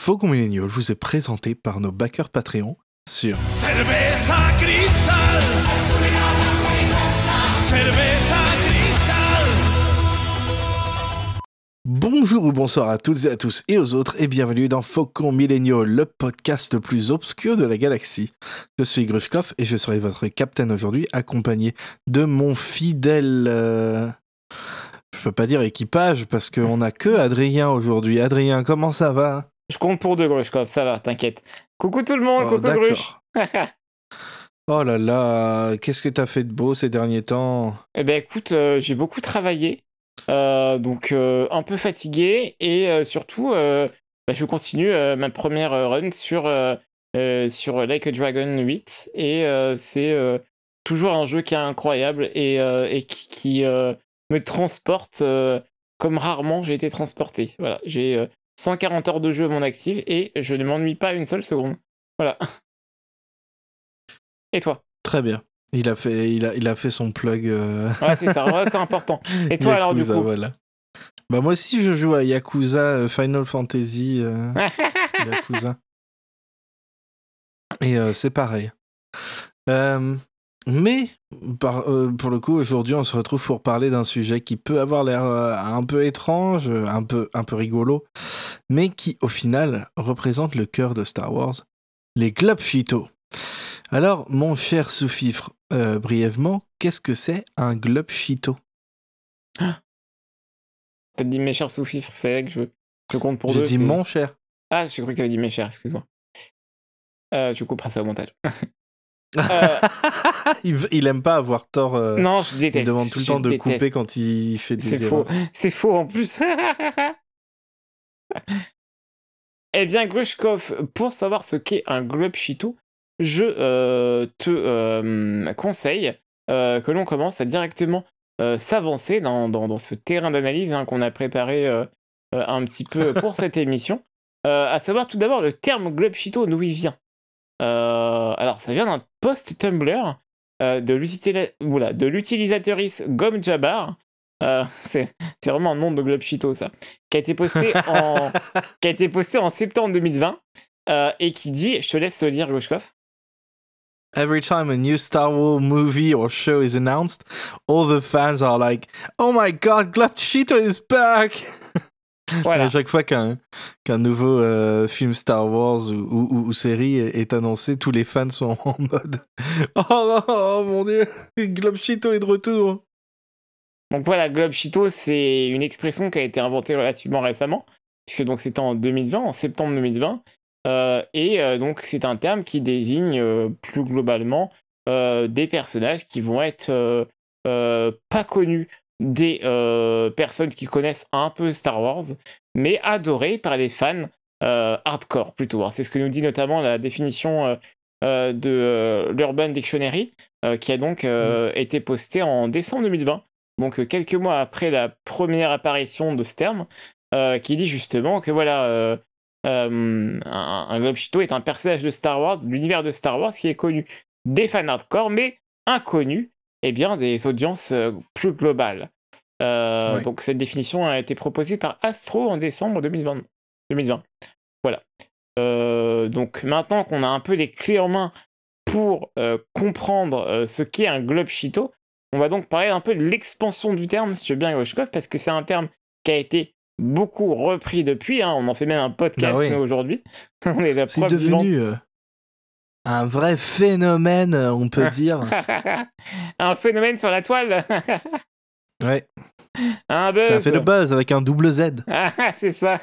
Faucon Millennial vous est présenté par nos backers Patreon sur Cerveza Cristal. Cerveza Cristal. Bonjour ou bonsoir à toutes et à tous et aux autres et bienvenue dans Faucon Millennial, le podcast le plus obscur de la galaxie. Je suis Grushkov et je serai votre capitaine aujourd'hui, accompagné de mon fidèle... Je peux pas dire équipage parce qu'on a que Adrien aujourd'hui. Adrien, comment ça va ? Je compte pour deux, Grushkov, ça va, t'inquiète. Coucou tout le monde, Oh, coucou d'accord. Grush. Oh là là, qu'est-ce que t'as fait de beau ces derniers temps ? Eh ben écoute, j'ai beaucoup travaillé, donc un peu fatigué, et surtout, je continue ma première run sur Like a Dragon 8, et c'est toujours un jeu qui est incroyable et qui me transporte comme rarement j'ai été transporté. Voilà, j'ai 140 heures de jeu à mon actif et je ne m'ennuie pas une seule seconde. Voilà. Et toi ? Très bien. Il a fait son plug. Ouais, c'est ça, ouais, c'est important. Et toi alors du Yakuza, coup ? voilà. Bah moi aussi je joue à Yakuza, Final Fantasy Yakuza. Et c'est pareil. Mais pour le coup aujourd'hui on se retrouve pour parler d'un sujet qui peut avoir l'air un peu étrange, un peu rigolo, mais qui au final représente le cœur de Star Wars, les Glob Cheetos. Alors mon cher Soufifre, brièvement, qu'est-ce que c'est un Glob Cheeto ? T'as dit mes chers sous-fifres, c'est vrai que je compte pour J'ai deux. dit mon cher. Ah, j'ai cru que t'avais dit mes chers, excuse-moi. Tu couperas ça au montage. Il aime pas avoir tort. Non, je Il déteste. demande tout le temps de couper quand il fait des C'est erreurs. faux, c'est faux en plus. Eh bien, Grushkov, pour savoir ce qu'est un Glob Cheeto, je te conseille que l'on commence à directement s'avancer dans ce terrain d'analyse qu'on a préparé un petit peu pour cette émission. À savoir tout d'abord le terme Glob Cheeto, d'où il vient. Alors, ça vient d'un post Tumblr de l'utilisatrice Gom Jabbar. C'est vraiment un nom de Glob Cheeto, ça. Qui a été posté en septembre 2020 et qui dit, je te laisse le lire, Grushkov. Every time a new Star Wars movie or show is announced, all the fans are like, "Oh my God, Glob Cheeto is back!" Voilà. À chaque fois qu'un nouveau film Star Wars ou série est annoncé, tous les fans sont en mode oh mon dieu, Glob Cheeto est de retour. Donc voilà, Glob Cheeto, c'est une expression qui a été inventée relativement récemment, puisque donc c'était en 2020, en septembre 2020, donc c'est un terme qui désigne plus globalement des personnages qui vont être pas connus des personnes qui connaissent un peu Star Wars, mais adorés par les fans hardcore plutôt. Alors, c'est ce que nous dit notamment la définition de l'Urban Dictionary, qui a donc été postée en décembre 2020. Donc quelques mois après la première apparition de ce terme, qui dit justement que voilà, un Glob Cheeto est un personnage de Star Wars, de l'univers de Star Wars, qui est connu des fans hardcore, mais inconnu des audiences plus globales. Ouais. Donc cette définition a été proposée par Astro en décembre 2020. Voilà. Donc maintenant qu'on a un peu les clés en main pour comprendre ce qu'est un Glob Cheeto, on va donc parler un peu de l'expansion du terme, si tu veux bien, Grushkov, parce que c'est un terme qui a été beaucoup repris depuis. On en fait même un podcast nous, aujourd'hui. On est la preuve vivante. C'est devenu un vrai phénomène, on peut dire. Un phénomène sur la toile. Ouais. Un buzz. Ça fait le buzz avec un double Z. C'est ça.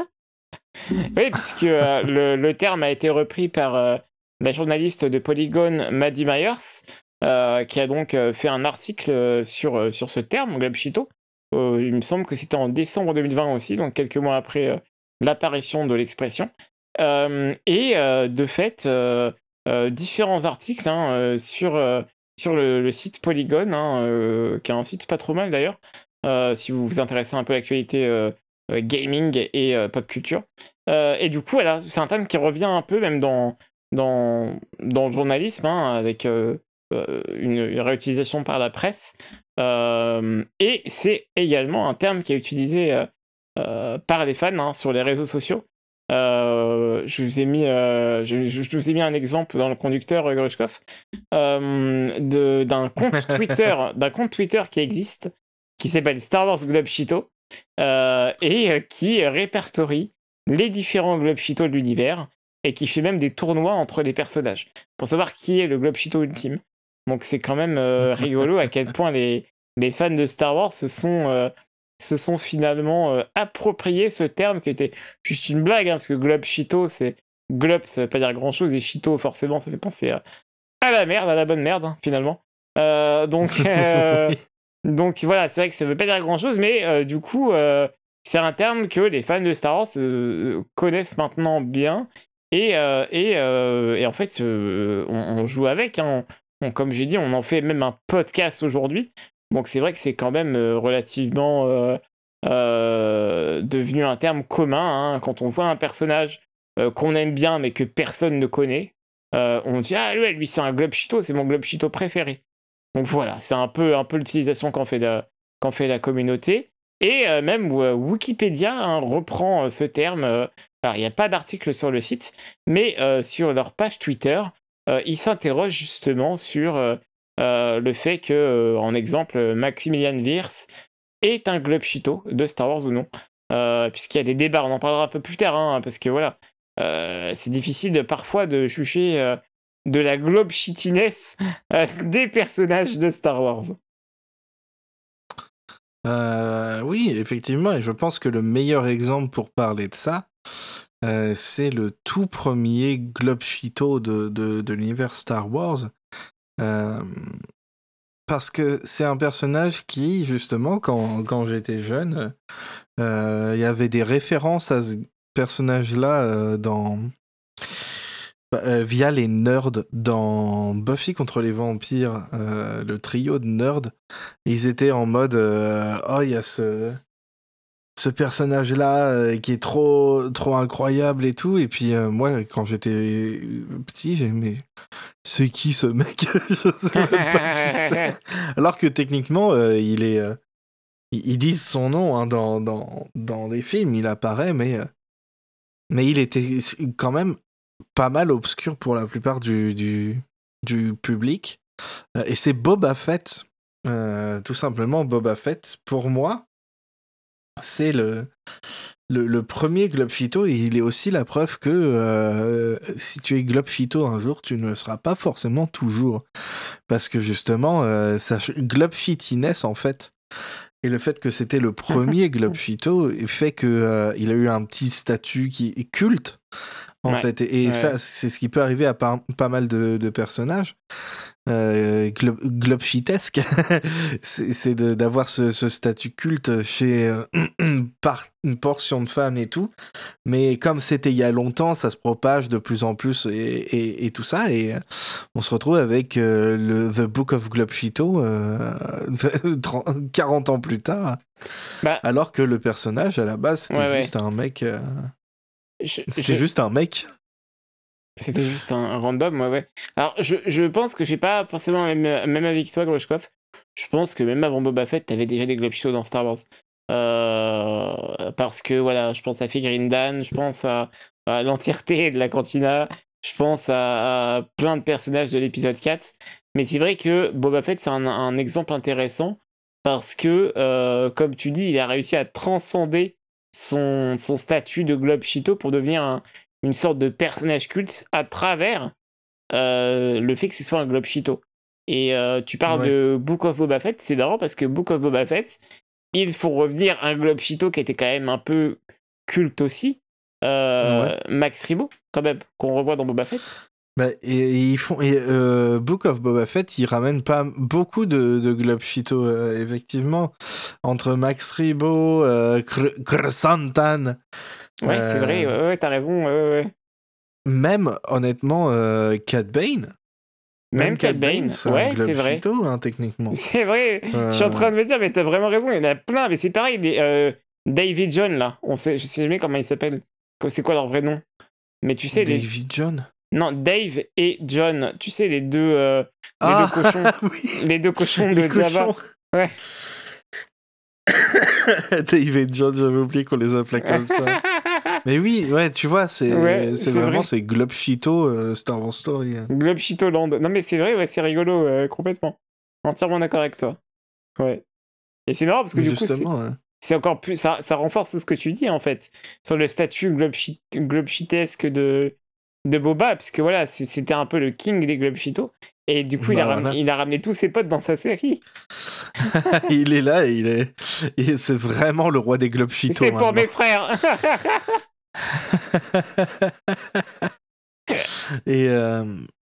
Oui, puisque le terme a été repris par la journaliste de Polygon, Maddie Myers, qui a donc fait un article sur ce terme, Glob Cheeto. Il me semble que c'était en décembre 2020 aussi, donc quelques mois après l'apparition de l'expression. De fait, différents articles sur le site Polygon, qui est un site pas trop mal d'ailleurs, si vous vous intéressez un peu à l'actualité gaming et pop culture. Et du coup, voilà, c'est un thème qui revient un peu même dans le journalisme, avec une réutilisation par la presse. Et c'est également un terme qui est utilisé par les fans sur les réseaux sociaux. Je vous ai mis un exemple dans le conducteur, Grushkov, d'un compte Twitter qui existe, qui s'appelle Star Wars Globe Cheeto, et qui répertorie les différents Globe Cheeto de l'univers, et qui fait même des tournois entre les personnages, pour savoir qui est le Globe Cheeto ultime. Donc c'est quand même rigolo à quel point les fans de Star Wars se sont finalement approprié ce terme qui était juste une blague, hein, parce que Globe Cheeto, c'est Globe, ça veut pas dire grand chose, et Cheeto, forcément, ça fait penser à la merde, à la bonne merde, hein, finalement. Donc voilà, c'est vrai que ça veut pas dire grand chose, mais du coup, c'est un terme que les fans de Star Wars connaissent maintenant bien, et en fait, on joue avec, hein. Comme j'ai dit, on en fait même un podcast aujourd'hui. Donc c'est vrai que c'est quand même relativement devenu un terme commun, hein. Quand on voit un personnage qu'on aime bien mais que personne ne connaît, on dit ah lui c'est un Globe Cheeto, c'est mon Globe Cheeto préféré. Donc voilà, c'est un peu l'utilisation qu'en fait la communauté. Et même Wikipédia, hein, reprend ce terme. Alors il n'y a pas d'article sur le site, mais sur leur page Twitter, ils s'interrogent justement sur le fait que, en exemple, Maximilian Wirth est un Globe Cheeto de Star Wars ou non. Puisqu'il y a des débats, on en parlera un peu plus tard, hein, parce que voilà, c'est difficile parfois de juger de la Globe Cheatiness des personnages de Star Wars. Oui, effectivement, et je pense que le meilleur exemple pour parler de ça, c'est le tout premier Globe Cheeto de l'univers Star Wars. Parce que c'est un personnage qui, justement, quand j'étais jeune, il y avait des références à ce personnage-là via les nerds dans Buffy contre les vampires, le trio de nerds. Ils étaient en mode oh, il y a ce personnage-là qui est trop incroyable et tout. Et puis moi, quand j'étais petit, j'ai dit, mais c'est qui ce mec? Je sais même pas qui c'est. Alors que techniquement, ils disent son nom, hein, dans les films, il apparaît, mais il était quand même pas mal obscur pour la plupart du public. Et c'est Boba Fett, tout simplement Boba Fett. Pour moi, c'est le premier Globe Cheeto, et il est aussi la preuve que si tu es Globe Cheeto un jour, tu ne le seras pas forcément toujours. Parce que justement, sa Globe Cheatiness, en fait, et le fait que c'était le premier Globe Cheeto fait qu'il a eu un petit statut qui est culte, en fait. Et ça, c'est ce qui peut arriver à pas mal de personnages. Globe Cheatesque, c'est d'avoir ce statut culte chez par une portion de fans et tout, mais comme c'était il y a longtemps, ça se propage de plus en plus et tout ça, et on se retrouve avec The Book of Globe Cheeto 40 ans plus tard, alors que le personnage à la base c'était juste un mec, c'était juste un mec. C'était juste un random, ouais. Alors, je pense que j'ai pas forcément même avec toi, Grushkov. Je pense que même avant Boba Fett, t'avais déjà des Globe Cheeto dans Star Wars. Parce que, voilà, je pense à Figurine Dan, je pense à l'entièreté de la cantina, je pense à plein de personnages de l'épisode 4. Mais c'est vrai que Boba Fett, c'est un exemple intéressant, parce que, comme tu dis, il a réussi à transcender son statut de Globe Cheeto pour devenir une sorte de personnage culte à travers le fait que ce soit un Globe Cheeto. Et tu parles de Book of Boba Fett, c'est marrant parce que Book of Boba Fett, il faut revenir à un Globe Cheeto qui était quand même un peu culte aussi, Max Rebo, quand même, qu'on revoit dans Boba Fett. Et Book of Boba Fett, il ramène pas beaucoup de Globe Cheeto, effectivement, entre Max Rebo, Krrsantan. Ouais, c'est vrai, t'as raison. Même, honnêtement, Cad Bane. Même Cad Bane, ouais, c'est vrai. Cheeto, hein, techniquement. C'est vrai, je suis en train de me dire, mais t'as vraiment raison, il y en a plein, mais c'est pareil, Dave et John, là, je sais jamais comment ils s'appellent, c'est quoi leur vrai nom, mais tu sais... Dave John? Non, Dave et John, tu sais, les deux cochons, oui. Les deux cochons de Jabba. Ouais. Dave et John, j'avais oublié qu'on les appelait comme ça. Mais oui, ouais, tu vois, Ouais, c'est c'est vraiment vrai. c'est Globe Cheeto Star Wars Story. Globe Cheeto Land. Non, mais c'est vrai, ouais, c'est rigolo, complètement. Entièrement d'accord avec toi. Ouais. Et c'est marrant parce que Mais du coup, justement, c'est encore plus. Ça renforce ce que tu dis, en fait, sur le statut globe cheetesque de Boba, parce que voilà, c'était un peu le king des Globe Cheeto. Et du coup, bah voilà. il a ramené tous ses potes dans sa série. Il est là et c'est vraiment le roi des Globe Cheeto C'est pour maintenant. mes frères. Et, euh,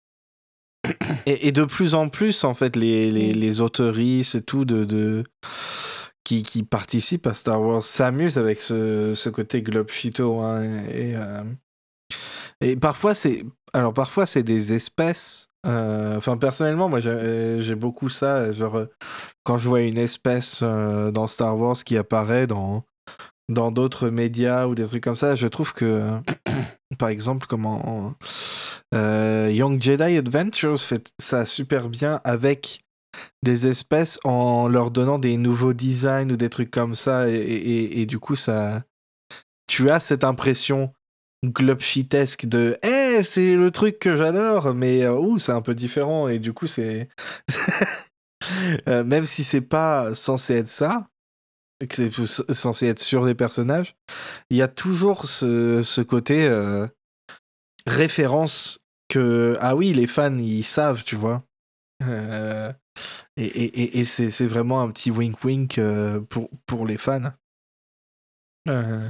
et de plus en plus, en fait, les autoristes et tout qui participent à Star Wars s'amusent avec ce côté Globe Cheeto. Hein, et parfois, c'est des espèces. Enfin, personnellement, moi, j'ai beaucoup ça. Genre, quand je vois une espèce dans Star Wars qui apparaît dans d'autres médias ou des trucs comme ça, je trouve que, par exemple, comment Young Jedi Adventures fait ça super bien avec des espèces en leur donnant des nouveaux designs ou des trucs comme ça. Et du coup, tu as cette impression globchitesque de c'est le truc que j'adore, mais c'est un peu différent. Et du coup, c'est. Même si c'est pas censé être ça, que c'est censé être sur des personnages, il y a toujours ce côté référence que, ah oui, les fans, ils savent, tu vois. Euh, et c'est vraiment un petit wink-wink pour les fans. Euh,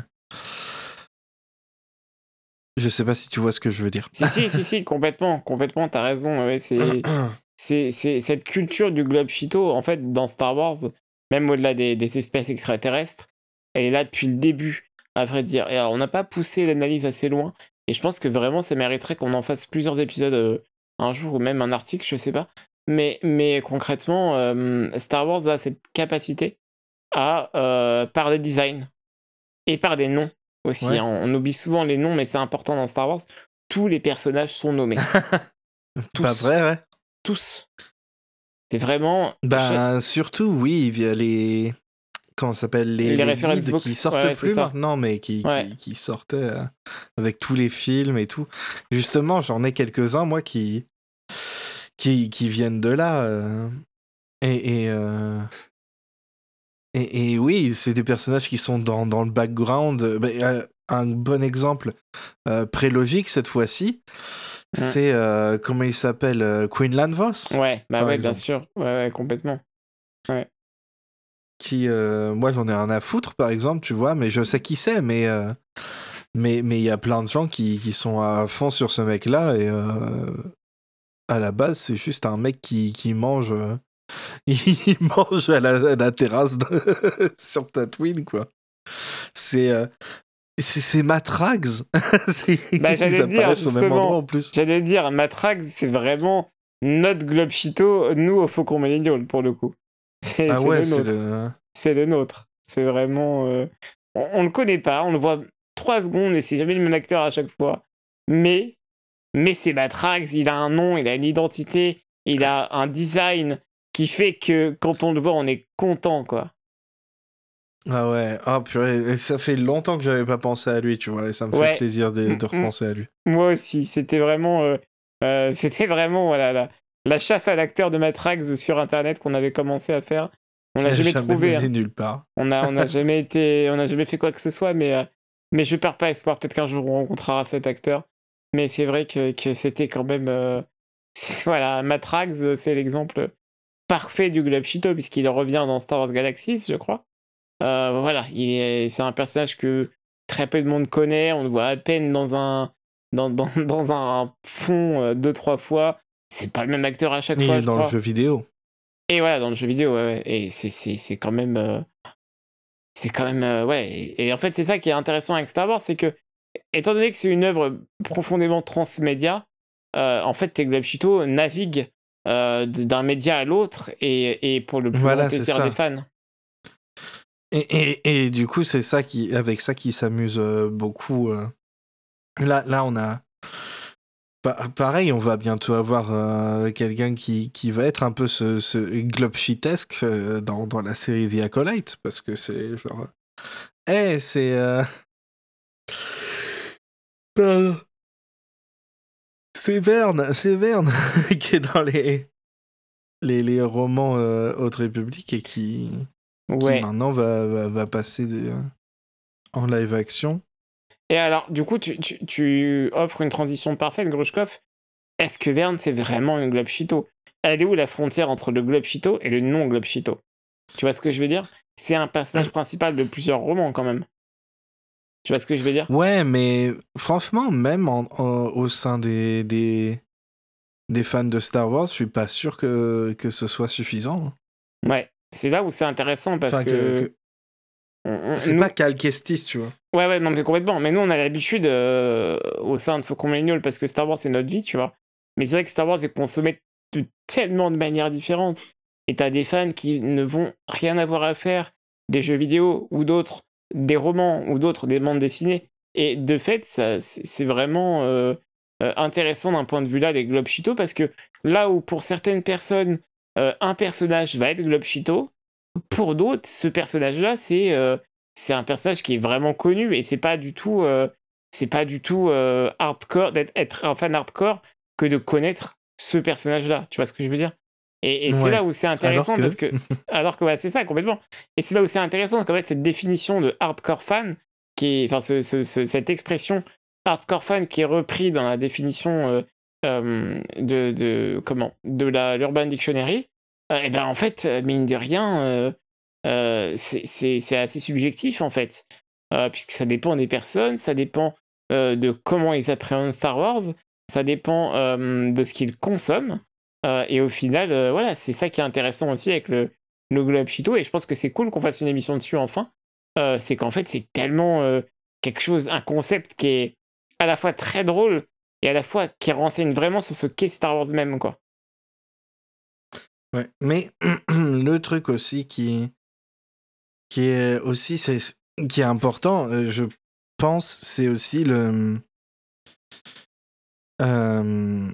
je sais pas si tu vois ce que je veux dire. Si, complètement, t'as raison. Ouais, c'est cette culture du globe Cheeto, en fait, dans Star Wars, même au-delà des espèces extraterrestres, elle est là depuis le début, à vrai dire. Et alors, on n'a pas poussé l'analyse assez loin, et je pense que vraiment, ça mériterait qu'on en fasse plusieurs épisodes un jour, ou même un article, je sais pas. Mais concrètement, Star Wars a cette capacité à, par des designs et par des noms aussi, Ouais. hein. On oublie souvent les noms, mais c'est important dans Star Wars. Tous les personnages sont nommés. Pas Tous. vrai, ouais. Tous. C'est vraiment. Ben, surtout, oui, via les. Comment ça s'appelle Les les reference guides qui books. sortent Ouais, c'est plus ça. maintenant, mais Ouais. qui sortaient avec tous les films et tout. Justement, j'en ai quelques-uns, moi, qui viennent de là. Et, et, euh, et oui, c'est des personnages qui sont dans le background. Un bon exemple, prélogique cette fois-ci, Mm. c'est, comment il s'appelle Quinlan Vos, Ouais, bah par ouais, bien exemple. sûr. Ouais, complètement. Ouais. Qui, moi, j'en ai rien à foutre, par exemple, tu vois, mais je sais qui c'est, mais il y a plein de gens qui sont à fond sur ce mec-là, et à la base, c'est juste un mec qui mange. Il mange à la terrasse sur Tatooine, quoi. C'est c'est Matrax. Bah, Ils j'allais te dire, apparaissent au même endroit justement. en plus. J'allais te dire, Matrax, c'est vraiment notre Globe Cheeto, nous, au Faucon Millennial, pour le coup. Ah C'est ouais, le c'est nôtre. le. C'est le nôtre. C'est vraiment. On le connaît pas, on le voit 3 secondes et c'est jamais le même acteur à chaque fois. Mais c'est Matrax, il a un nom, il a une identité, il a un design qui fait que quand on le voit, on est content, quoi. Ah ouais, ah purée, et ça fait longtemps que j'avais pas pensé à lui, tu vois, et ça me fait Ouais, plaisir m- de m- repenser à lui. moi aussi, c'était vraiment voilà, la chasse à l'acteur de Matrax sur Internet qu'on avait commencé à faire. On Qui l'a a jamais jamais trouvé, mené hein. nulle part. On n'a jamais fait quoi que ce soit, mais je perds pas espoir. Peut-être qu'un jour on rencontrera cet acteur. Mais c'est vrai que c'était quand même, voilà, Matrax, c'est l'exemple parfait du Globe Cheeto puisqu'il revient dans Star Wars Galaxies, je crois. Voilà, c'est un personnage que très peu de monde connaît. On le voit à peine dans un fond 2-3 fois. C'est pas le même acteur à chaque Il fois, est je dans le crois. jeu vidéo. Et voilà, dans le jeu vidéo, ouais. Et c'est quand même. C'est quand même. Ouais. Et en fait, c'est ça qui est intéressant avec Star Wars, c'est que, étant donné que c'est une œuvre profondément transmédia, en fait, tes Globe Cheeto naviguent d'un média à l'autre et pour le plus grand Voilà, c'est plaisir des ça. fans. Et du coup, c'est ça avec ça qui s'amuse beaucoup. Là, on a. Pareil, on va bientôt avoir quelqu'un qui va être un peu ce globchitesque dans la série The Acolyte, parce que c'est genre. C'est Euh, c'est Verne qui est dans les romans Haute République et qui Ouais. maintenant va passer en live action. Et alors, du coup, tu offres une transition parfaite, Grushkov. Est-ce que Verne, c'est vraiment une Globe Cheeto? Elle est où la frontière entre le Globe Cheeto et le non-Globe Cheeto? Tu vois ce que je veux dire? C'est un personnage principal de plusieurs romans, quand même. Tu vois ce que je veux dire? Ouais, mais franchement, même au sein des fans de Star Wars, je suis pas sûr que ce soit suffisant. Ouais. C'est là où c'est intéressant parce Enfin, que. c'est nous... pas Cal Kestis, tu vois. Ouais, non, mais complètement. Mais nous, on a l'habitude au sein de Faucon Millennial parce que Star Wars, c'est notre vie, tu vois. Mais c'est vrai que Star Wars est consommé de tellement de manières différentes. Et t'as des fans qui ne vont rien avoir à faire des jeux vidéo ou d'autres, des romans ou d'autres, des bandes dessinées. Et de fait, c'est vraiment intéressant d'un point de vue là, les Globe Cheeto, parce que là où pour certaines personnes, un personnage va être Globe Cheeto, pour d'autres, ce personnage-là, c'est un personnage qui est vraiment connu et c'est pas du tout hardcore d'être un fan hardcore que de connaître ce personnage-là. Tu vois ce que je veux dire? Et c'est là Ouais. où c'est Alors intéressant que... parce que ouais, c'est ça complètement. Et c'est là où c'est intéressant qu'en fait cette définition de hardcore fan qui est enfin cette expression hardcore fan qui est repris dans la définition de l'Urban Dictionary. Et ben en fait mine de rien c'est assez subjectif en fait, puisque ça dépend des personnes, ça dépend de comment ils appréhendent Star Wars, ça dépend de ce qu'ils consomment, et au final, voilà, c'est ça qui est intéressant aussi avec le Globe Cheeto, et je pense que c'est cool qu'on fasse une émission dessus enfin, c'est qu'en fait c'est tellement quelque chose, un concept qui est à la fois très drôle et à la fois qui renseigne vraiment sur ce qu'est Star Wars même, quoi. Ouais. Mais le truc aussi qui est aussi qui est important, je pense, c'est aussi le euh,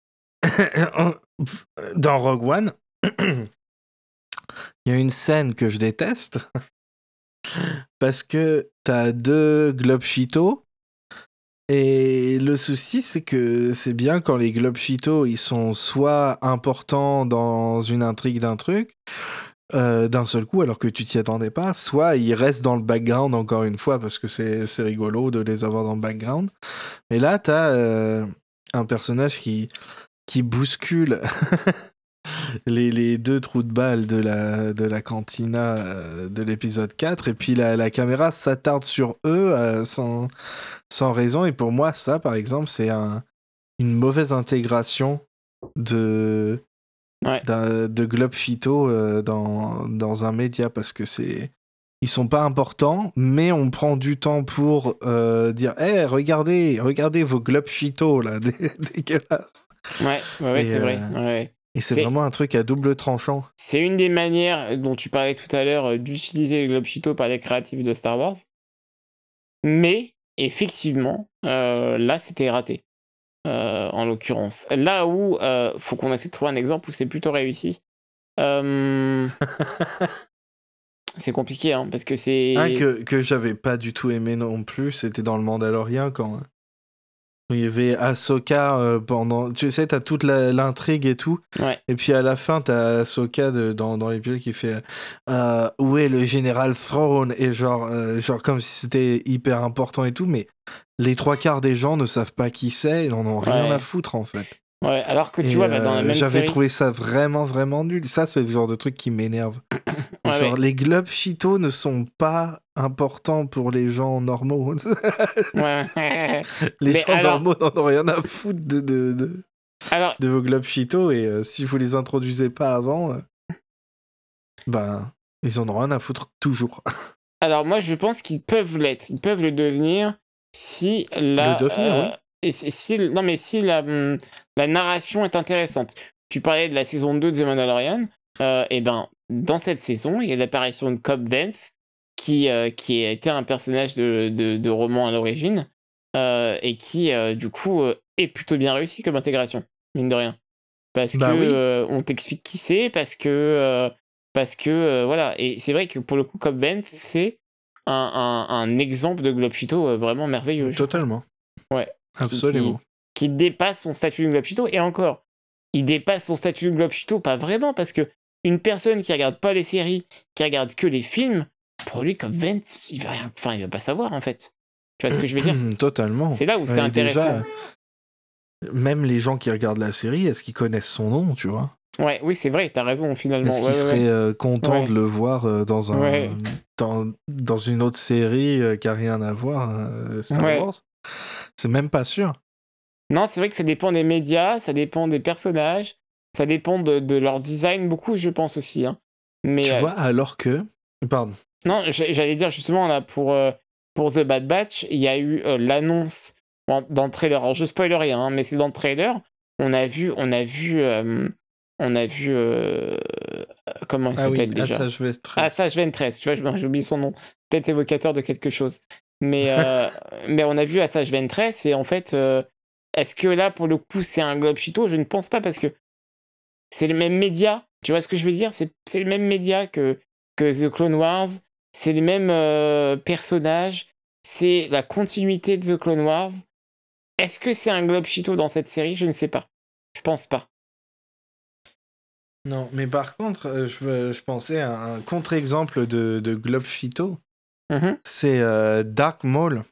dans Rogue One, il y a une scène que je déteste parce que t'as deux Globe Cheeto et le souci c'est que c'est bien quand les Globe Cheeto ils sont soit importants dans une intrigue d'un truc d'un seul coup alors que tu t'y attendais pas, soit ils restent dans le background encore une fois parce que c'est rigolo de les avoir dans le background. Et là t'as un personnage qui bouscule les deux trous de balles de la cantina de l'épisode 4 et puis la caméra s'attarde sur eux sans raison et pour moi ça par exemple c'est une mauvaise intégration de Ouais. de Globe Cheeto dans un média parce que ils sont pas importants mais on prend du temps pour dire hey, regardez vos Globe Cheeto là dégueulasses Ouais, et, c'est vrai. Ouais. et c'est C'est vraiment un truc à double tranchant. C'est une des manières dont tu parlais tout à l'heure d'utiliser le Globe Cheeto par les créatifs de Star Wars. Mais, effectivement, là, c'était raté, en l'occurrence. Là où, faut qu'on essaie de trouver un exemple où c'est plutôt réussi. Euh, c'est compliqué, hein, parce que Un c'est... que j'avais pas du tout aimé non plus, c'était dans le Mandalorian quand il y avait Ahsoka pendant... Tu sais, t'as toute l'intrigue et tout, Ouais, et puis à la fin, t'as Ahsoka dans l'épisode qui fait où est le général Thrawn? Et genre comme si c'était hyper important et tout, mais les trois quarts des gens ne savent pas qui c'est, ils en ont rien à ouais, foutre en fait. ouais. Alors que tu Et vois, bah, dans la même j'avais série... trouvé ça vraiment, vraiment nul. Ça, c'est le genre de truc qui m'énerve. Ouais, Genre, ouais. les Globe Cheeto ne sont pas importants pour les gens normaux. Ouais. Les Mais gens normaux n'en ont rien à foutre alors, de vos Globe Cheeto. Et si vous les introduisez pas avant, ben, ils en ont rien à foutre toujours. alors moi, je pense qu'ils peuvent l'être. Ils peuvent le devenir si Le la... devenir, oui. non, mais si la narration est intéressante. Tu parlais de la saison 2 de The Mandalorian. Et ben, dans cette saison, il y a l'apparition de Cobb Vanth, qui était un personnage de roman à l'origine, et qui, du coup, est plutôt bien réussi comme intégration, mine de rien. Parce que Bah oui, on t'explique qui c'est, parce que voilà. Et c'est vrai que pour le coup, Cobb Vanth, c'est un exemple de Globe Cheeto vraiment merveilleux, je trouve. totalement. Ouais. Absolument. Qui dépasse son statut de Globe Shito. Et encore, il dépasse son statut de Globe Shito, pas vraiment, parce que une personne qui regarde pas les séries, qui regarde que les films, pour lui, comme Vent, il va pas savoir, en fait. Tu vois ce que je veux dire? Totalement. C'est là où c'est Et intéressant. déjà, même les gens qui regardent la série, est-ce qu'ils connaissent son nom, tu vois? Ouais, oui, c'est vrai, t'as raison, finalement. Est-ce qu'ils seraient contents Ouais. de le voir dans Ouais. dans une autre série qui a rien à voir, Star Ouais. Wars? C'est même pas sûr. Non, c'est vrai que ça dépend des médias, ça dépend des personnages, ça dépend de leur design, beaucoup, je pense aussi. Hein. Mais Tu vois, alors que... Pardon. non, j'allais dire justement, là, pour The Bad Batch, il y a eu l'annonce dans le trailer. Alors, je spoil rien, hein, mais c'est dans le trailer. On a vu comment il Ah oui, s'appelle déjà? Assage Ventress. Assage Ventress, tu vois, j'ai oublié son nom. Peut-être évocateur de quelque chose. Mais on a vu Assage Ventress, et en fait, est-ce que là, pour le coup, c'est un Globe Shito? Je ne pense pas, parce que c'est le même média. Tu vois ce que je veux dire? C'est le même média que The Clone Wars. C'est les mêmes personnages. C'est la continuité de The Clone Wars. Est-ce que c'est un Globe Shito dans cette série? Je ne sais pas. Je pense pas. Non, mais par contre, je pensais à un contre-exemple de Globe Shito. Mhm. C'est Dark Maul,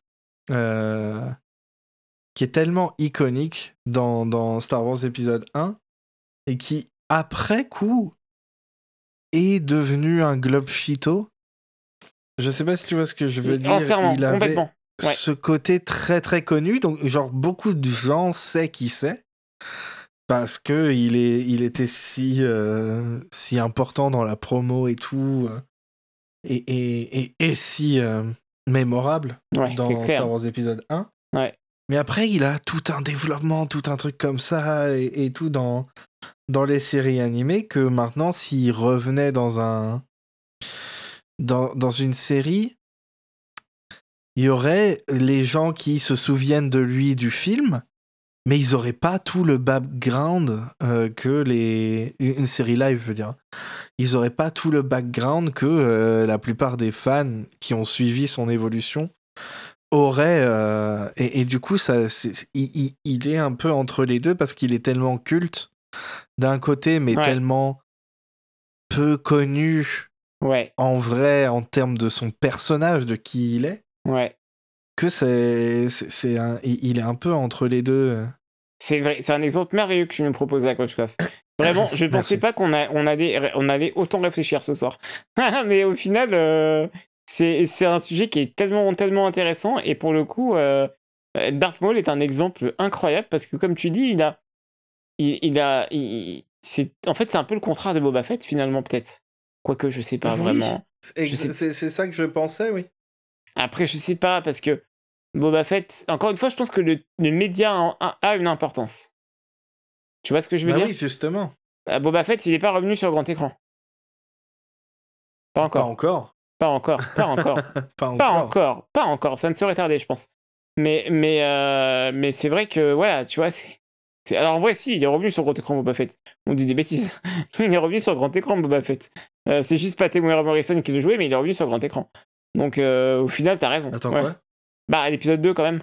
qui est tellement iconique dans Star Wars épisode 1, et qui, après coup, est devenu un Globe Shito. Je sais pas si tu vois ce que je veux dire. Entièrement, Il avait complètement. Ouais. ce côté très très connu, donc genre beaucoup de gens savent qui c'est, parce que il était si important dans la promo et tout, et si mémorable Ouais, c'est dans clair. Star Wars épisode 1. Ouais. Mais après, il a tout un développement, tout un truc comme ça, et tout dans les séries animées, que maintenant, s'il revenait dans une série, il y aurait les gens qui se souviennent de lui du film, mais ils auraient pas tout le background que une série live, je veux dire. Ils auraient pas tout le background que la plupart des fans qui ont suivi son évolution auraient. Et du coup, il est un peu entre les deux, parce qu'il est tellement culte d'un côté, mais Ouais. tellement peu connu Ouais. en vrai en termes de son personnage, de qui il est. Ouais. Que il est un peu entre les deux. C'est vrai, c'est un exemple merveilleux que tu nous proposes à Kochkov. Vraiment, je ne pensais pas qu'on allait autant réfléchir ce soir. Mais au final, c'est un sujet qui est tellement, tellement intéressant. Et pour le coup, Darth Maul est un exemple incroyable, parce que, comme tu dis, en fait, c'est un peu le contraire de Boba Fett, finalement, peut-être. Quoique, je sais pas vraiment. C'est ça que je pensais, oui. Après, je sais pas, parce que Boba Fett, encore une fois, je pense que le média a une importance. Tu vois ce que je veux dire? Oui, justement. Boba Fett, il n'est pas revenu sur grand écran. Pas Pas encore. encore. Pas encore. Pas encore. Pas Pas encore. encore. Pas encore. Ça ne saurait tarder, je pense. Mais c'est vrai que, voilà, tu vois, alors, en vrai, si, il est revenu sur grand écran, Boba Fett. On dit des bêtises. Il est revenu sur grand écran, Boba Fett. C'est juste pas Temuera Morrison qui le jouait, mais il est revenu sur grand écran. Donc, au final, t'as raison. Attends, Ouais. quoi? Bah, à l'épisode 2, quand même.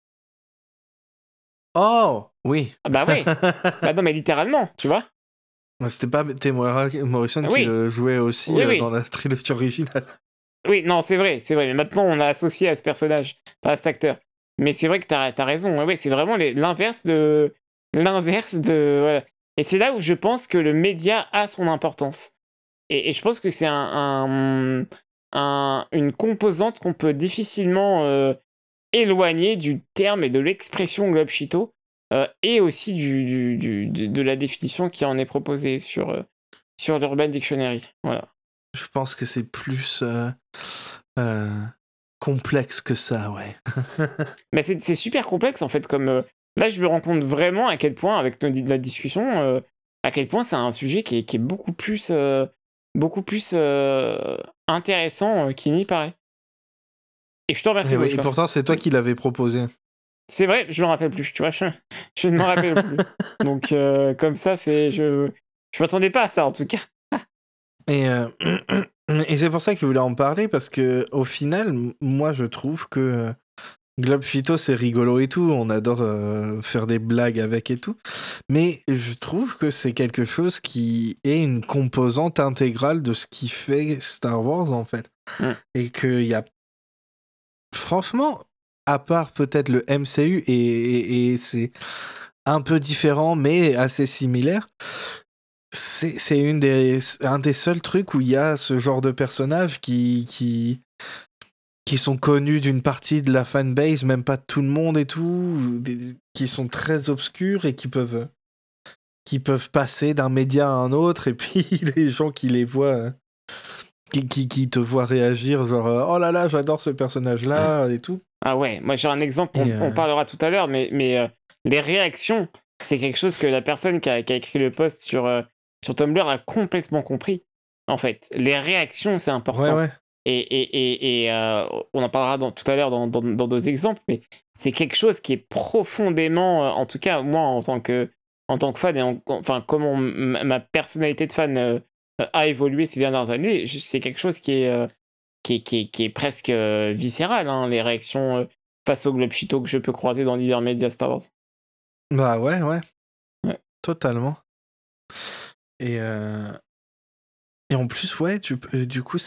Oh, oui. Ah bah oui. Bah non, mais littéralement, tu vois. C'était pas Temuera Morrison qui Oui. le jouait aussi Oui. dans la trilogie originale. Oui, non, c'est vrai. Mais maintenant, on a associé à ce personnage, pas à cet acteur. Mais c'est vrai que t'as raison. Ouais, c'est vraiment l'inverse de. Voilà. Et c'est là où je pense que le média a son importance. Et je pense que c'est une composante qu'on peut difficilement éloigner du terme et de l'expression Globe Shito, et aussi de la définition qui en est proposée sur l'Urban Dictionary. Voilà. Je pense que c'est plus complexe que ça, ouais. Mais c'est super complexe, en fait, comme là je me rends compte vraiment à quel point, avec la discussion, à quel point c'est un sujet qui est beaucoup plus intéressant qu'il n'y paraît. Et je te remercie, Et Wojciech. pourtant, c'est toi qui l'avais proposé. C'est vrai, je me rappelle plus, tu vois, je ne me rappelle plus. Donc, comme ça, je m'attendais pas à ça, en tout cas. Et c'est pour ça que je voulais en parler, parce que au final, moi, je trouve que Globe Cheeto, c'est rigolo et tout, on adore faire des blagues avec et tout, mais je trouve que c'est quelque chose qui est une composante intégrale de ce qui fait Star Wars en fait. Mm. Et qu'il y a, franchement, à part peut-être le MCU, et c'est un peu différent mais assez similaire, c'est un des seuls trucs où il y a ce genre de personnages qui sont connus d'une partie de la fanbase, même pas de tout le monde et tout, qui sont très obscurs et qui peuvent passer d'un média à un autre, et puis les gens qui les voient, qui te voient réagir, genre oh là là, j'adore ce personnage-là et tout. Ah ouais, moi j'ai un exemple, Et, on parlera tout à l'heure, mais les réactions, c'est quelque chose que la personne qui a écrit le post sur Tumblr a complètement compris. En fait, les réactions, c'est important. ouais. Et on en parlera tout à l'heure dans d'autres exemples, mais c'est quelque chose qui est profondément, en tout cas moi en tant que fan, et enfin comment ma personnalité de fan a évolué ces dernières années, c'est quelque chose qui est presque viscéral, hein, les réactions face au Globe Cheeto que je peux croiser dans divers médias Star Wars. Bah ouais, Ouais. totalement. Et en plus, ouais, du coup,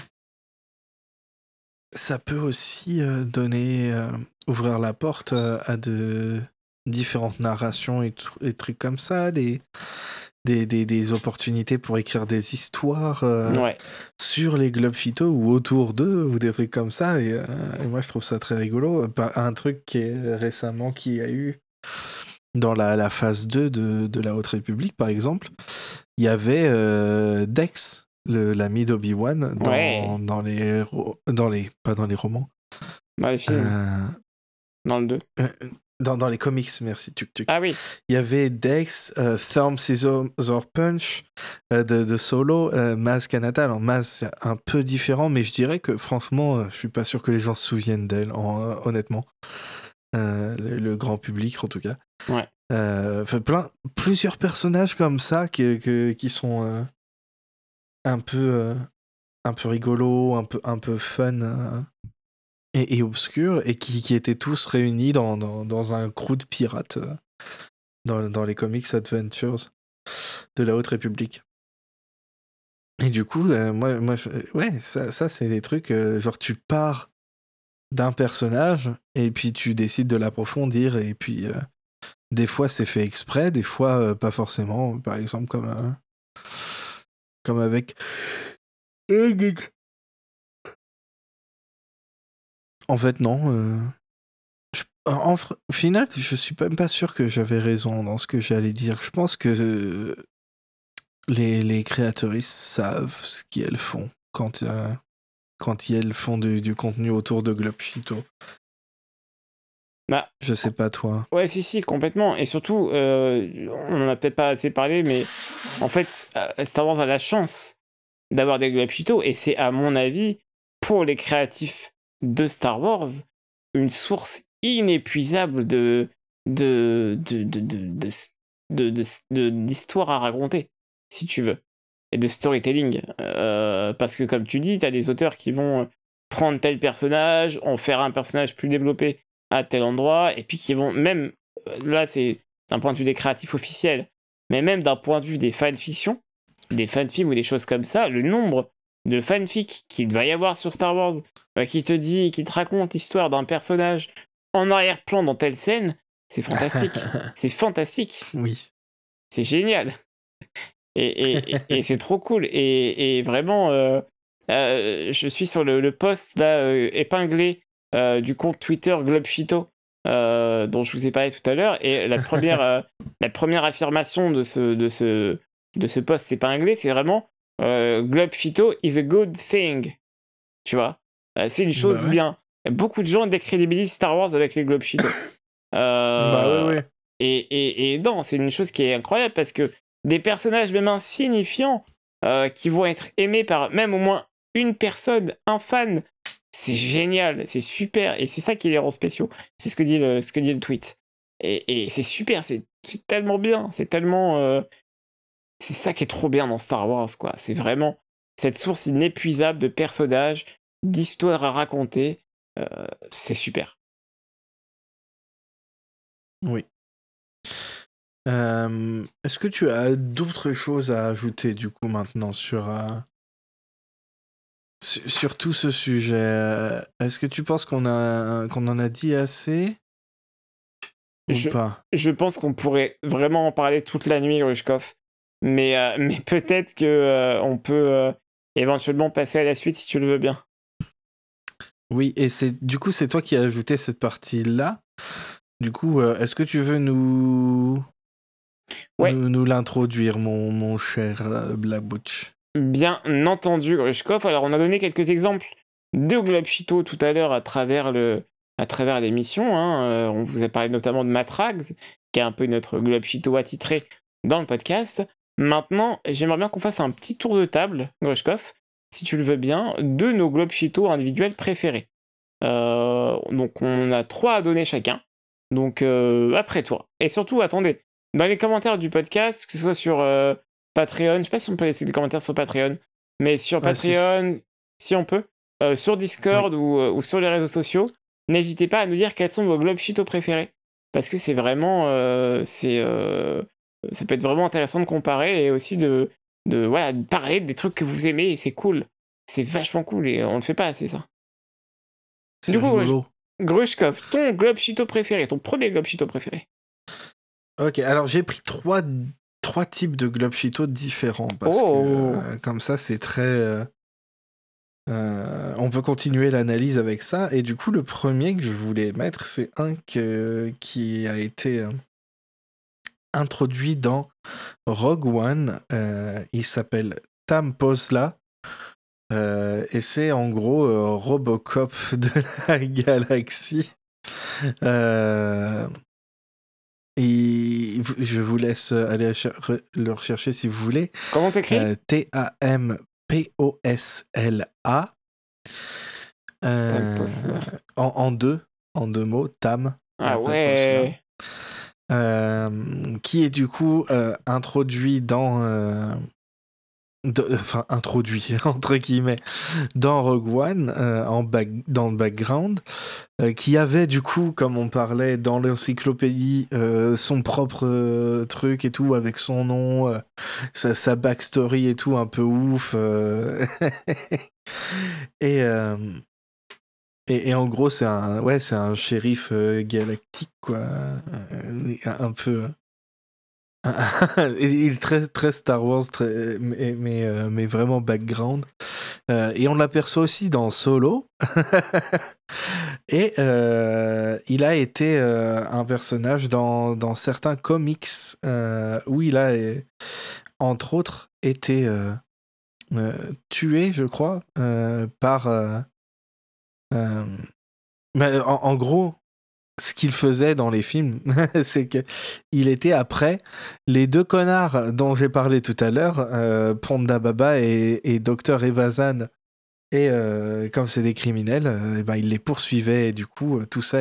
ça peut aussi ouvrir la porte à de différentes narrations et trucs comme ça, des opportunités pour écrire des histoires Ouais. sur les Globe Cheeto ou autour d'eux ou des trucs comme ça. Et moi, je trouve ça très rigolo. Un truc qui est récemment qui a eu dans la phase 2 de la Haute République, par exemple, il y avait Dex, l'ami d'Obi-Wan, Ouais. pas dans les romans. Dans les films, dans le 2. Dans les comics, merci, Tuk. Ah oui. Il y avait Dex, Thumb, Scissor, Punch de Solo, Maz Kanata. Alors Maz, c'est un peu différent, mais je dirais que franchement, je suis pas sûr que les gens se souviennent d'elle, honnêtement. Le grand public, en tout cas. Ouais. Plusieurs personnages comme ça qui sont un peu rigolos, un peu fun et obscurs, et qui étaient tous réunis dans un crew de pirates dans les comics Adventures de la Haute République. Et du coup, ouais, ça c'est des trucs, genre tu pars d'un personnage et puis tu décides de l'approfondir, et puis des fois c'est fait exprès, des fois pas forcément, par exemple comme avec... En fait non, au final, je suis même pas sûr que j'avais raison dans ce que j'allais dire. Je pense que les créatrices savent ce qu'elles font quand elles font du contenu autour de Globe Cheeto. Bah, Je sais pas toi. ouais, si, complètement. Et surtout, on en a peut-être pas assez parlé, mais en fait, Star Wars a la chance d'avoir des Globe Cheeto, et c'est, à mon avis, pour les créatifs de Star Wars, une source inépuisable d'histoires à raconter, si tu veux, et de storytelling. Parce que, comme tu dis, tu as des auteurs qui vont prendre tel personnage, en faire un personnage plus développé à tel endroit, et puis qui vont même, là c'est d'un point de vue des créatifs officiels, mais même d'un point de vue des fanfictions, des fanfics ou des choses comme ça, le nombre de fanfics qu'il va y avoir sur Star Wars, qui te raconte l'histoire d'un personnage en arrière-plan dans telle scène, c'est fantastique. C'est fantastique. Oui. C'est génial. Et c'est trop cool. Et vraiment, je suis sur le post là, épinglé du compte Twitter Globe Cheeto, dont je vous ai parlé tout à l'heure. Et la première affirmation de ce post épinglé, c'est vraiment Globe Cheeto is a good thing. Tu vois, c'est une chose Bah ouais. bien. Beaucoup de gens décrédibilisent Star Wars avec les Globe Cheeto. Bah ouais. Et non, c'est une chose qui est incroyable, parce que des personnages même insignifiants qui vont être aimés par même au moins une personne, un fan, c'est génial, c'est super, et c'est ça qui les rend spéciaux. C'est ce que dit le tweet. Et c'est super, c'est tellement bien, c'est tellement... c'est ça qui est trop bien dans Star Wars, quoi. C'est vraiment cette source inépuisable de personnages, d'histoires à raconter. C'est super. Oui. Est-ce que tu as d'autres choses à ajouter du coup maintenant sur tout ce sujet? Est-ce que tu penses qu'on en a dit assez ou Je, pas? je pense qu'on pourrait vraiment en parler toute la nuit, Grushkov. Mais peut-être que on peut éventuellement passer à la suite si tu le veux bien. Oui, et du coup c'est toi qui as ajouté cette partie-là. Du coup, est-ce que tu veux nous Ouais, nous l'introduire, mon cher Blabouch? bien entendu, Grushkov. Alors, on a donné quelques exemples de Globe Cheeto tout à l'heure à travers l'émission. Hein. On vous a parlé notamment de Matrax, qui est un peu notre Globe Cheeto attitré dans le podcast. Maintenant, j'aimerais bien qu'on fasse un petit tour de table, Grushkov, si tu le veux bien, de nos Globe Cheeto individuels préférés. Donc, on a 3 à donner chacun. Donc, après toi. Et surtout, attendez, dans les commentaires du podcast, que ce soit sur Patreon, je sais pas si on peut laisser des commentaires sur Patreon, mais sur Ah, si. Patreon, si on peut, sur Oui. Discord ou sur les réseaux sociaux, n'hésitez pas à nous dire quels sont vos globes Cheeto préférés. Parce que c'est vraiment, ça peut être vraiment intéressant de comparer et aussi voilà, de parler des trucs que vous aimez et c'est cool. C'est vachement cool et on le fait pas assez ça. C'est Du coup, rigolo. Grushkov, ton globe Cheeto préféré, ton premier globe Cheeto préféré. Ok, alors j'ai pris trois types de Globe Cheeto différents parce que Oh, comme ça c'est très. On peut continuer l'analyse avec ça. Et du coup, le premier que je voulais mettre, c'est un qui a été introduit dans Rogue One. Il s'appelle Tam Posla. Et c'est en gros Robocop de la galaxie. Euh, et je vous laisse aller le rechercher si vous voulez. comment t'écris? Tamposla. Tamposla. En deux mots, Tam, et Ah après Posla. ouais. Qui est du coup introduit enfin introduit entre guillemets dans Rogue One dans le background, qui avait du coup, comme on parlait dans l'encyclopédie, son propre truc et tout avec son nom, sa backstory et tout un peu ouf, et, euh, et en gros c'est un shérif galactique quoi, un peu. Il est très, très Star Wars, mais vraiment background. Et on l'aperçoit aussi dans Solo. Et il a été un personnage dans certains comics où il a, entre autres, été tué, je crois, par... mais en gros, ce qu'il faisait dans les films, c'est que il était après les deux connards dont j'ai parlé tout à l'heure, Ponda Baba et Dr Evazan. Et comme c'est des criminels, et ben, il les poursuivait et du coup tout ça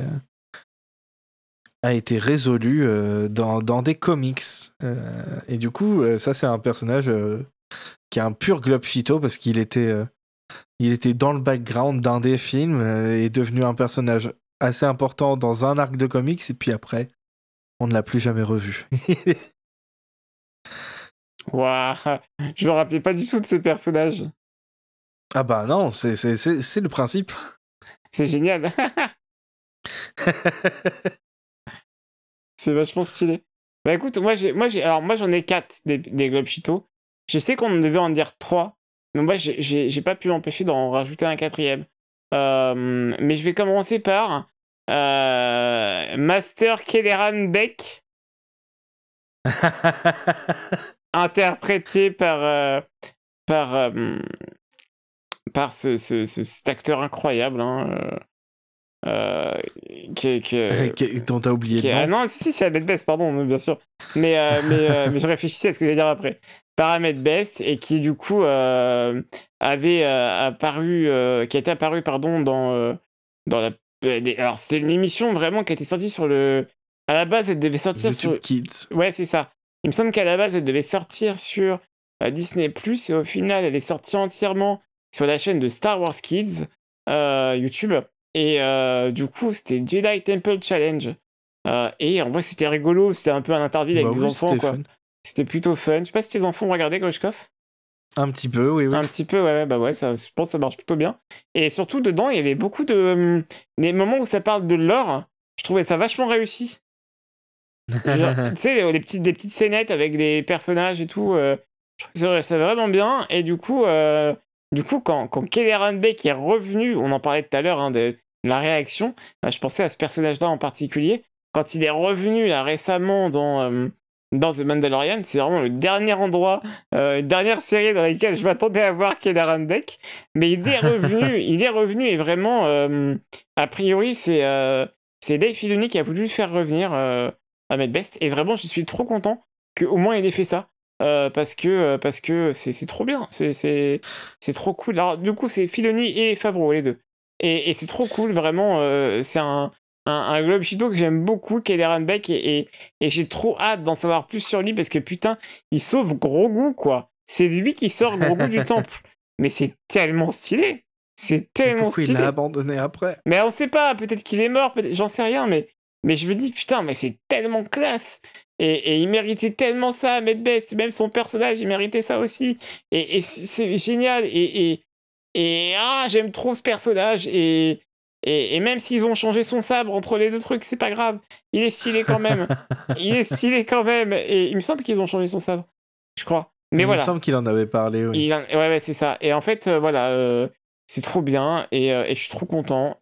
a été résolu dans des comics. Et du coup ça c'est un personnage qui est un pur globe Cheeto parce il était dans le background d'un des films et est devenu un personnage assez important dans un arc de comics et puis après on ne l'a plus jamais revu. Waouh. Je me rappelais pas du tout de ce personnage. Ah bah non, c'est le principe. C'est génial. C'est vachement stylé. Bah écoute, alors moi j'en ai 4 des globes Cheeto. Je sais qu'on devait en dire 3, mais moi j'ai pas pu m'empêcher d'en rajouter un quatrième. Mais je vais commencer par Master Kelleran Beck, interprété par, euh, par cet acteur incroyable, hein, euh, Dont t'as oublié le Ah nom. non, si, c'est Ahmed Best, pardon, bien sûr. Mais je réfléchissais à ce que j'allais dire après. Par Ahmed Best, et qui du coup avait apparu, qui était apparu, pardon, dans la. Alors, c'était une émission vraiment qui était sortie sur le. À la base, elle devait sortir YouTube sur. Kids. Ouais, c'est ça. Il me semble qu'à la base, elle devait sortir sur Disney+, et au final, elle est sortie entièrement sur la chaîne de Star Wars Kids, YouTube. Et du coup, c'était Jedi Temple Challenge. Et en vrai, c'était rigolo. C'était un peu un interview avec Bah des oui, enfants, c'était quoi. fun. C'était plutôt fun. Je sais pas si tes enfants ont regardé Grushkov. Un petit peu, oui, oui. Un petit peu, ouais, bah ouais, ça, je pense que ça marche plutôt bien. Et surtout, dedans, il y avait beaucoup de... des moments où ça parle de lore, je trouvais ça vachement réussi. Genre, tu sais, des petites scénettes avec des personnages et tout, je trouvais ça vraiment bien. Et du coup quand Kelleran Beck est revenu, on en parlait tout à l'heure, hein, de la réaction, bah, je pensais à ce personnage-là en particulier. Quand il est revenu là récemment dans The Mandalorian, c'est vraiment le dernier endroit, dernière série dans laquelle je m'attendais à voir Kelleran Beck. Mais il est revenu et vraiment, a priori, c'est Dave Filoni qui a voulu le faire revenir. Ahmed Best, et vraiment je suis trop content qu'au moins il ait fait ça, parce que c'est trop bien, c'est trop cool. Alors du coup c'est Filoni et Favreau les deux, et c'est trop cool vraiment. C'est un Globe Shito que j'aime beaucoup, Kelleran Beck, et j'ai trop hâte d'en savoir plus sur lui, parce que putain il sauve Grogu, quoi. C'est lui qui sort Grogu du temple, mais c'est tellement stylé, c'est tellement Pourquoi il l'a stylé. abandonné après? Mais on sait pas, peut-être qu'il est mort, j'en sais rien, mais je me dis, putain, mais c'est tellement classe. Et il méritait tellement ça, Ahmed Best. Même son personnage, il méritait ça aussi. Et c'est génial. J'aime trop ce personnage. Et même s'ils ont changé son sabre entre les deux trucs, c'est pas grave. Il est stylé quand même. Il est stylé quand même. Et il me semble qu'ils ont changé son sabre, je crois. Mais Il me voilà. semble qu'il en avait parlé, oui. Ouais, c'est ça. Et en fait, voilà, c'est trop bien. Et je suis trop content.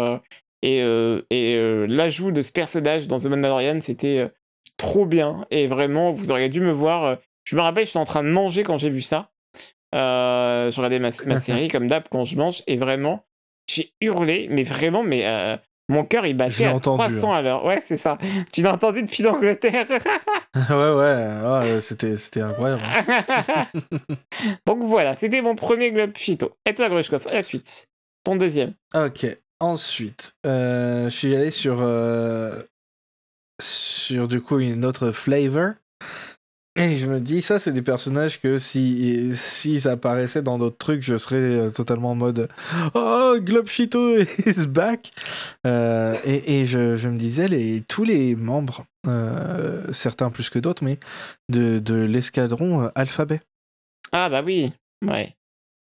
L'ajout de ce personnage dans The Mandalorian, c'était trop bien. Et vraiment, vous auriez dû me voir. Je me rappelle, j'étais en train de manger quand j'ai vu ça. Je regardais ma série comme d'hab quand je mange. Et vraiment, j'ai hurlé. Mais vraiment, mon cœur, il Je battait l'ai à entendu, 300 à l'heure. Ouais, c'est ça. Tu l'as entendu depuis l'Angleterre. Ouais, c'était incroyable. Donc voilà, c'était mon premier Globe Chito. Et toi, Grushkov, à la suite. Ton deuxième. Ok, ensuite, je suis allé sur du coup une autre flavor. Et je me dis, ça, c'est des personnages que s'ils apparaissaient dans d'autres trucs, je serais totalement en mode Oh, Globe Cheeto is back. Et je me disais, tous les membres, certains plus que d'autres, mais de l'escadron Alphabet. Ah bah oui, ouais.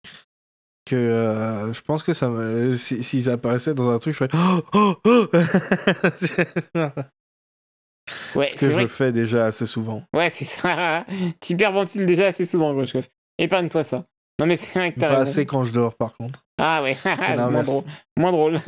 Que je pense que s'ils apparaissaient dans un truc, je ferais oh. Ouais, Ce que je fais déjà assez souvent. Ouais, c'est ça. T'hyperventiles déjà assez souvent, Grushkov. Épargne-toi ça. Non mais c'est vrai que t'as Pas raison. assez quand je dors, par contre. Ah ouais, C'est moins l'inverse. drôle. Moins drôle.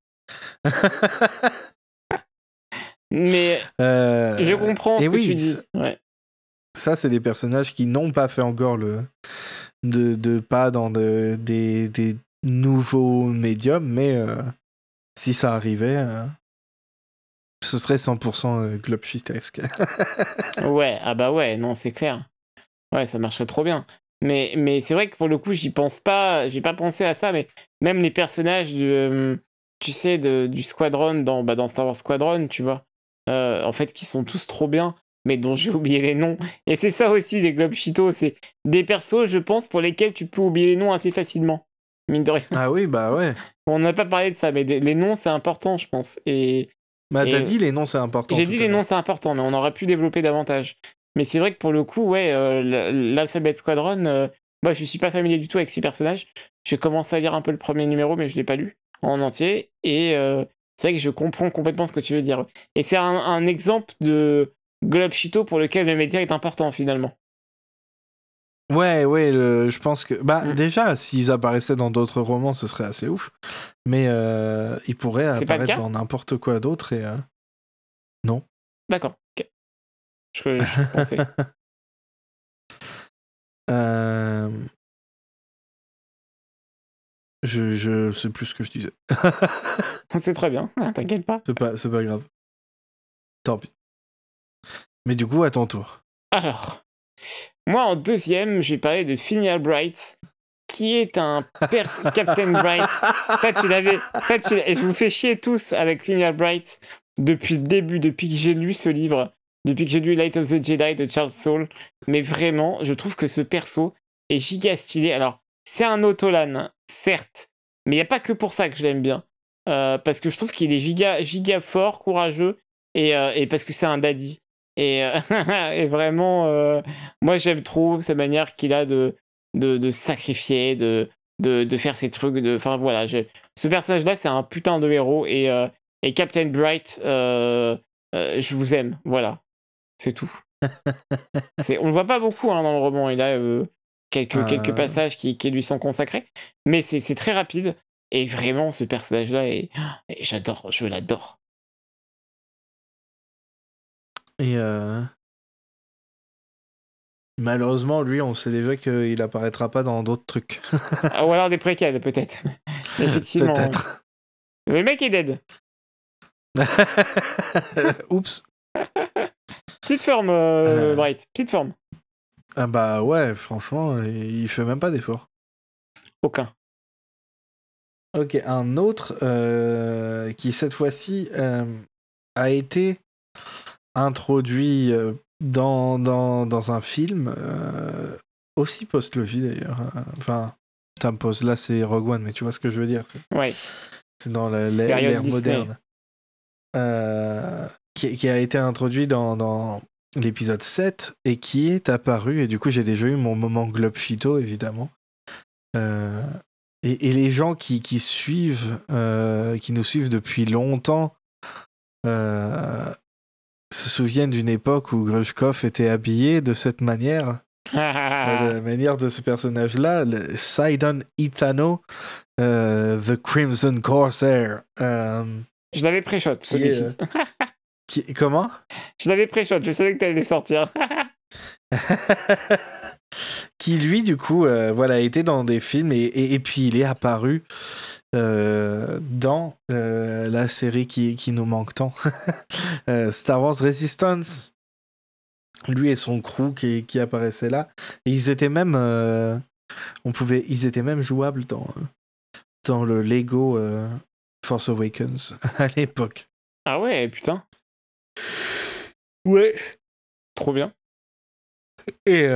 Mais je comprends ce que tu dis. Ouais. Ça, c'est des personnages qui n'ont pas fait encore de pas dans des nouveaux médiums, mais si ça arrivait, ce serait 100% globshitesque. Ouais, ah bah ouais, non, c'est clair. Ouais, ça marcherait trop bien. Mais c'est vrai que pour le coup, j'y pense pas, j'ai pas pensé à ça, mais même les personnages tu sais, du Squadron dans Star Wars Squadron, tu vois, en fait, qui sont tous trop bien, mais dont j'ai oublié les noms. Et c'est ça aussi, les Globe Cheetos, c'est des persos, je pense, pour lesquels tu peux oublier les noms assez facilement, mine de rien. Ah oui, bah ouais. On n'a pas parlé de ça, mais les noms, c'est important, je pense. Bah t'as Et dit les noms, c'est important. j'ai tout dit à les l'heure. noms, c'est important, mais on aurait pu développer davantage. Mais c'est vrai que pour le coup, ouais, l'Alphabet Squadron, moi je suis pas familier du tout avec ces personnages. J'ai commencé à lire un peu le premier numéro, mais je l'ai pas lu en entier. Et c'est vrai que je comprends complètement ce que tu veux dire. Et c'est un exemple de Globe Cheeto pour lequel le média est important finalement. Ouais, je pense que... Bah, Mm. déjà, s'ils apparaissaient dans d'autres romans, ce serait assez ouf. Mais ils pourraient C'est pas le apparaître cas dans n'importe quoi d'autre et... Non. D'accord. Ok. Je pensais. Je sais plus ce que je disais. C'est très bien, t'inquiète pas. C'est pas grave. Tant pis. Mais du coup, à ton tour. Alors, moi en deuxième, j'ai parlé de Finn Albright, qui est un Captain Bright. Ça, tu l'avais. Et je vous fais chier tous avec Finn Albright depuis le début, depuis que j'ai lu ce livre, depuis que j'ai lu Light of the Jedi de Charles Soule. Mais vraiment, je trouve que ce perso est giga stylé. Alors, c'est un Autolan, certes, mais il n'y a pas que pour ça que je l'aime bien. Parce que je trouve qu'il est giga fort, courageux, et parce que c'est un daddy. Et vraiment, moi j'aime trop sa manière qu'il a de sacrifier, de faire ses trucs. Enfin voilà, ce personnage-là, c'est un putain de héros. Et Captain Bright, je vous aime. Voilà, c'est tout. On le voit pas beaucoup dans le roman. Il a quelques passages qui lui sont consacrés. Mais c'est très rapide. Et vraiment, ce personnage-là, j'adore, je l'adore. Et malheureusement, lui, on sait déjà qu'il apparaîtra pas dans d'autres trucs. Ou alors des préquels, peut-être. Effectivement. Peut-être. Le mec est dead. Oups. Petite forme, Bright. Petite forme. Ah bah ouais, franchement, il fait même pas d'effort. Aucun. Ok, un autre qui cette fois-ci a été introduit dans un film aussi post-Logie d'ailleurs. Enfin, pause là c'est Rogue One, mais tu vois ce que je veux dire. Ouais. C'est dans l'ère moderne. Qui a été introduit dans l'épisode 7 et qui est apparu, et du coup j'ai déjà eu mon moment Globe Cheeto évidemment. Et les gens qui suivent, qui nous suivent depuis longtemps, se souviennent d'une époque où Grushkov était habillé de cette manière, de la manière de ce personnage-là, le Sidon Ithano, The Crimson Corsair. Je l'avais pré-shot, celui-ci. Comment ? Je l'avais pré-shot, je savais que t'allais les sortir. Qui lui du coup voilà était dans des films et puis il est apparu dans la série qui nous manque tant, Star Wars Resistance. Lui et son crew qui apparaissaient là, et ils étaient même jouables dans le Lego Force Awakens à l'époque. Ah ouais, putain. Ouais. Trop bien. Et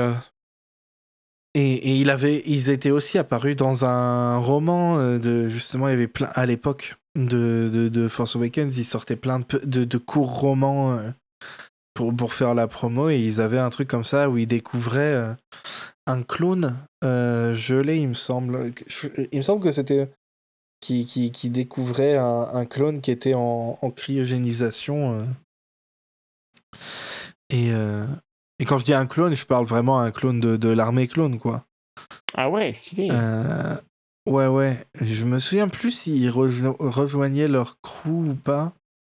ils étaient aussi apparus dans un roman justement, il y avait plein à l'époque de Force Awakens, ils sortaient plein de courts romans pour faire la promo, et ils avaient un truc comme ça où ils découvraient un clone gelé, il me semble que c'était qui découvrait un clone qui était en cryogénisation et quand je dis un clone, je parle vraiment un clone de l'armée clone, quoi. Ah ouais, stylé. Ouais. Je me souviens plus s'ils rejoignaient leur crew ou pas.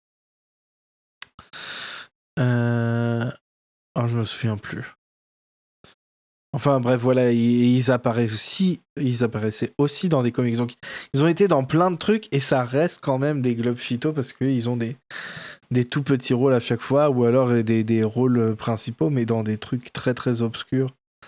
Je me souviens plus. Enfin bref, voilà, ils apparaissaient aussi dans des comics. Donc ils ont été dans plein de trucs, et ça reste quand même des Globe Cheeto parce qu'ils ont des tout petits rôles à chaque fois, ou alors des rôles principaux, mais dans des trucs très très obscurs.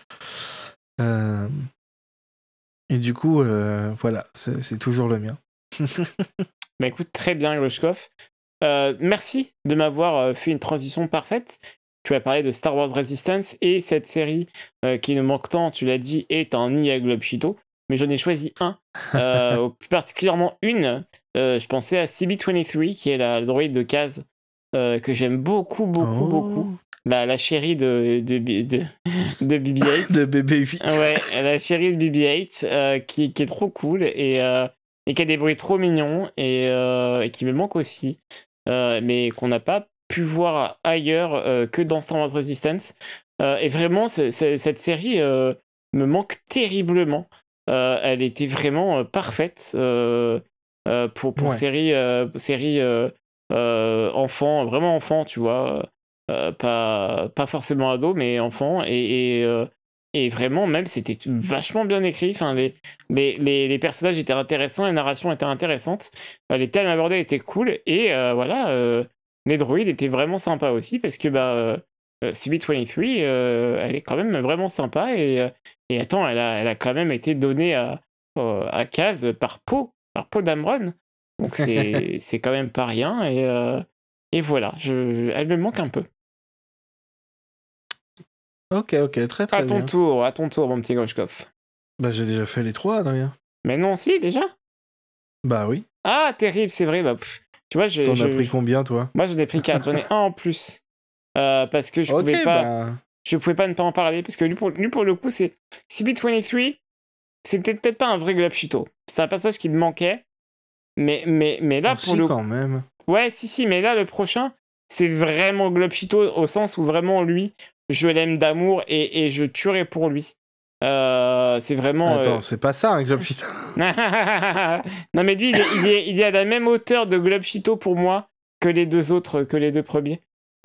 Et du coup, voilà, c'est toujours le mien. Bah écoute, très bien, Grushkov. Merci de m'avoir fait une transition parfaite. Tu as parlé de Star Wars Resistance, et cette série qui nous manque tant, tu l'as dit, est un nid à Globe Cheeto. Mais j'en ai choisi un, plus particulièrement une. Je pensais à CB23, qui est la droïde de Kaz, que j'aime beaucoup. La chérie de BB-8. De BB-8. Ouais, la chérie de BB-8, qui est trop cool et qui a des bruits trop mignons et qui me manque aussi, mais qu'on n'a pas pu voir ailleurs que dans Star Wars Resistance. Et vraiment, cette série me manque terriblement. Elle était vraiment parfaite pour Ouais. série enfant, vraiment enfant, tu vois. Pas forcément ado, mais enfant. Et vraiment, même, c'était vachement bien écrit. Enfin, les personnages étaient intéressants, la narration était intéressante, les thèmes abordés étaient cool, et voilà, les droïdes étaient vraiment sympas aussi, parce que CB23, elle est quand même vraiment sympa, et attends, elle a quand même été donnée à Kaz par Poe Dameron, donc c'est quand même pas rien, et voilà, elle me manque un peu. Ok, très À ton bien. tour, mon petit Grushkov. Bah j'ai déjà fait les trois, Adrien. Mais non, si, déjà. Bah oui. Ah, terrible, c'est vrai. Tu vois, T'en as pris combien, toi? moi j'en ai pris 4, j'en ai un en plus. Parce que je pouvais pas ne pas en parler. Parce que lui pour le coup, c'est CB23, c'est peut-être pas un vrai Globe Cheeto. C'est un passage qui me manquait. Mais là, pour le quand même. Ouais, si, mais là, le prochain, c'est vraiment Globe Cheeto au sens où vraiment lui, je l'aime d'amour et je tuerai pour lui. C'est vraiment. Attends, c'est pas ça un Globe Cheeto. Non, mais lui, il est à la même hauteur de Globe Cheeto pour moi que les deux autres, que les deux premiers.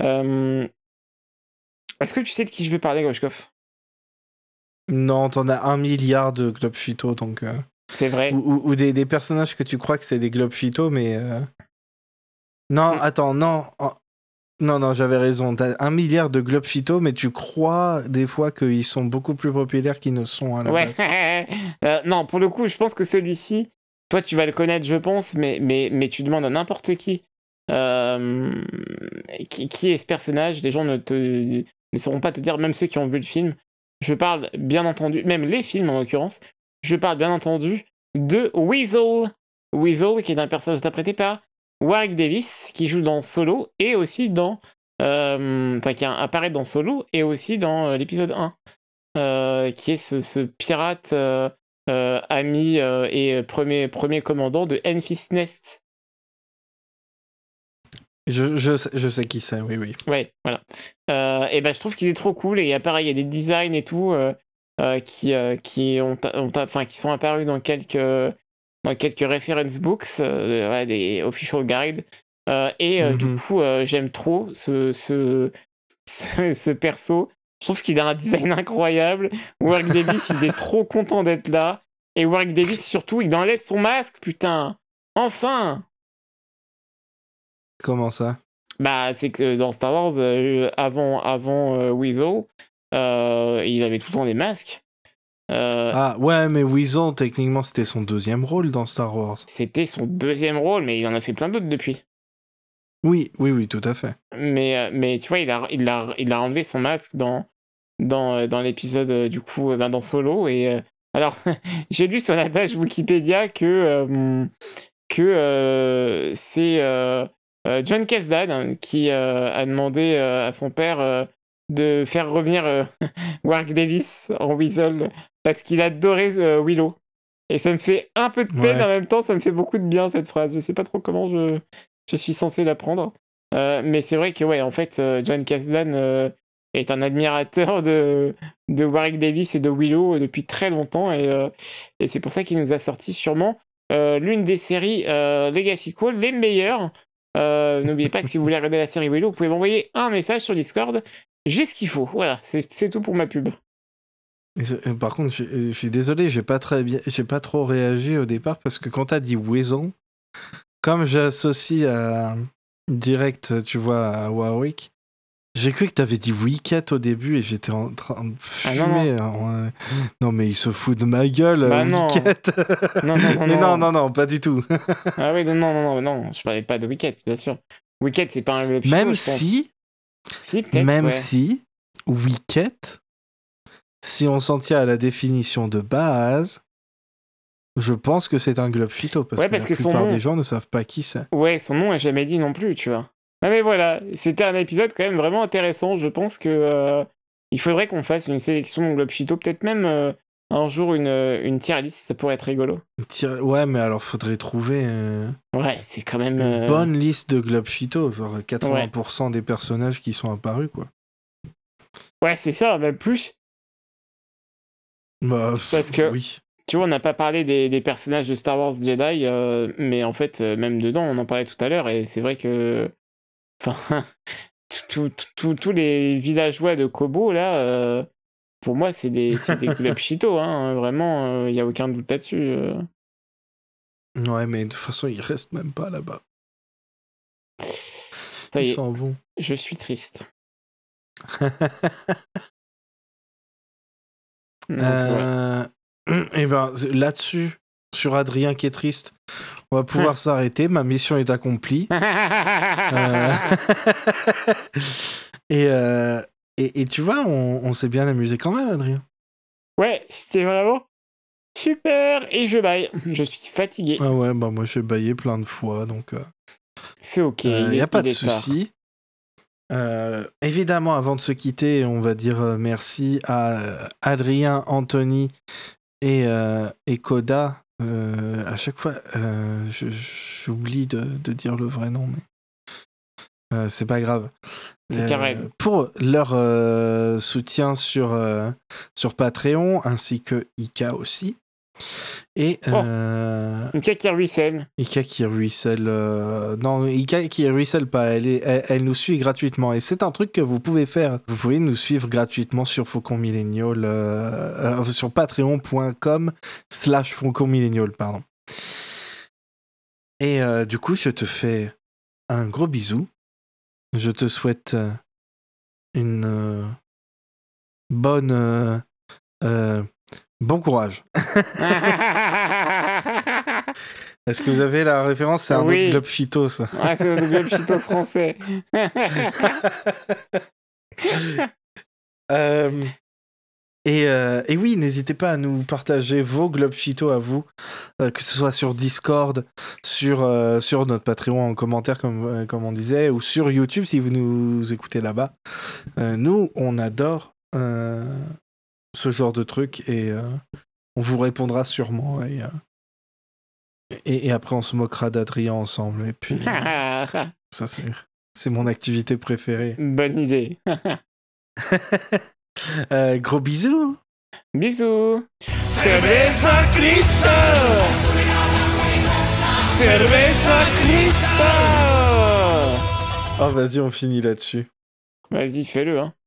Est-ce que tu sais de qui je vais parler, Grushkov? Non, t'en as 1 milliard de Globe Cheeto, donc... C'est vrai. Ou des personnages que tu crois que c'est des Globe Cheeto, mais... Non, attends, non. Non, j'avais raison. T'as 1 milliard de Globe Cheeto, mais tu crois des fois qu'ils sont beaucoup plus populaires qu'ils ne sont à la base. Non, pour le coup, je pense que celui-ci, toi, tu vas le connaître, je pense, mais tu demandes à n'importe qui est ce personnage, des gens ne sauront pas te dire, même ceux qui ont vu le film. Je parle, bien entendu, même les films en l'occurrence, je parle bien entendu de Weasel. Weasel, qui est un personnage interprété par Warwick Davis, qui joue dans Solo, et aussi dans... qui apparaît dans Solo, et aussi dans l'épisode 1, qui est ce pirate ami et premier commandant de Enfys Nest. Je sais qui c'est, oui. Ouais, voilà. Et ben je trouve qu'il est trop cool, et pareil, il y a des designs et tout qui sont apparus dans quelques reference books, des official guides. Du coup, j'aime trop ce perso. Je trouve qu'il a un design incroyable. Warwick Davis, il est trop content d'être là. Et Warwick Davis, surtout, il enlève son masque, putain. Enfin. Comment ça? Bah, c'est que dans Star Wars, avant Weasel, il avait tout le temps des masques. Ah ouais, mais Weasel, techniquement, c'était son 2e rôle dans Star Wars. C'était son 2e rôle, mais il en a fait plein d'autres depuis. Oui, tout à fait. Mais tu vois, il a enlevé son masque dans l'épisode, du coup, dans Solo. Et alors, j'ai lu sur la page Wikipédia que c'est John Kasdan qui a demandé à son père de faire revenir Warwick Davis en Weasel parce qu'il adorait Willow. Et ça me fait un peu de peine, en même temps, ça me fait beaucoup de bien, cette phrase. Je sais pas trop comment je suis censé la prendre. Mais c'est vrai que, ouais, en fait, John Kasdan est un admirateur de Warwick Davis et de Willow depuis très longtemps. Et c'est pour ça qu'il nous a sorti sûrement l'une des séries Legacy Call, les meilleures. N'oubliez pas que si vous voulez regarder la série Willow, vous pouvez m'envoyer un message sur Discord. J'ai ce qu'il faut. Voilà, c'est tout pour ma pub. Par contre, je suis désolé, j'ai pas trop réagi au départ parce que quand t'as dit Weasel, comme j'associe direct, tu vois, à Warwick, j'ai cru que t'avais dit Wicket au début et j'étais en train de fumer. Non, mais il se fout de ma gueule, Wicket. Non, pas du tout. Ah oui, non, je parlais pas de Wicket, bien sûr. Wicket, c'est pas un Globe Cheeto, même je pense. Si, peut-être, même si Wicket, si on s'en tient à la définition de base, je pense que c'est un Globe Cheeto parce que la plupart des gens ne savent pas qui c'est. Ouais, son nom est jamais dit non plus, tu vois. Non mais voilà, c'était un épisode quand même vraiment intéressant. Je pense que il faudrait qu'on fasse une sélection Globe Cheeto, peut-être même un jour une tier list, ça pourrait être rigolo. Ouais, mais alors faudrait trouver ouais, c'est quand même une bonne liste de Globe Cheeto, genre 80% des personnages qui sont apparus, quoi. Ouais, c'est ça, même plus. Bah, parce que oui. Tu vois, on n'a pas parlé des personnages de Star Wars Jedi, mais en fait, même dedans, on en parlait tout à l'heure, et c'est vrai que... Enfin, tous les villageois de Kobo, là, pour moi, c'est des Globe Cheeto, hein, vraiment, il n'y a aucun doute là-dessus. Ouais, mais de toute façon, ils restent même pas là-bas. Ils s'en vont. Je suis triste. Et ben, là-dessus, sur Adrien qui est triste, on va pouvoir s'arrêter. Ma mission est accomplie. Et tu vois, on s'est bien amusé quand même, Adrien. Ouais, c'était vraiment super. Et je baille. Je suis fatigué. Ah ouais, bah moi j'ai baillé plein de fois, donc C'est ok. Il n'y a pas de il est tard. souci. Évidemment, avant de se quitter, on va dire merci à Adrien, Anthony et Koda. À chaque fois, j'oublie de dire le vrai nom, mais c'est pas grave. C'est carré. Pour leur soutien sur Patreon, ainsi que Ika aussi. Et Ika qui ruisselle. Ika qui ruisselle. Non, Ika qui ruisselle pas. Elle nous suit gratuitement. Et c'est un truc que vous pouvez faire. Vous pouvez nous suivre gratuitement sur Faucon Millennial, sur patreon.com/Faucon Millennial, pardon. Et du coup, je te fais un gros bisou. Je te souhaite une bonne. Bon courage. Est-ce que vous avez la référence? C'est un autre Globe Cheeto, ça. Ouais, c'est un Globe Cheeto français. Et oui, n'hésitez pas à nous partager vos Globe Cheeto à vous, que ce soit sur Discord, sur notre Patreon en commentaire, comme on disait, ou sur YouTube si vous nous écoutez là-bas. Nous, on adore ce genre de truc et on vous répondra sûrement et après on se moquera d'Adrien ensemble et puis ça c'est mon activité préférée. Bonne idée. Gros bisous. Bisous. Cerveza Cristal. Cerveza Cristal. Oh vas-y, on finit là-dessus. Vas-y, fais-le, hein.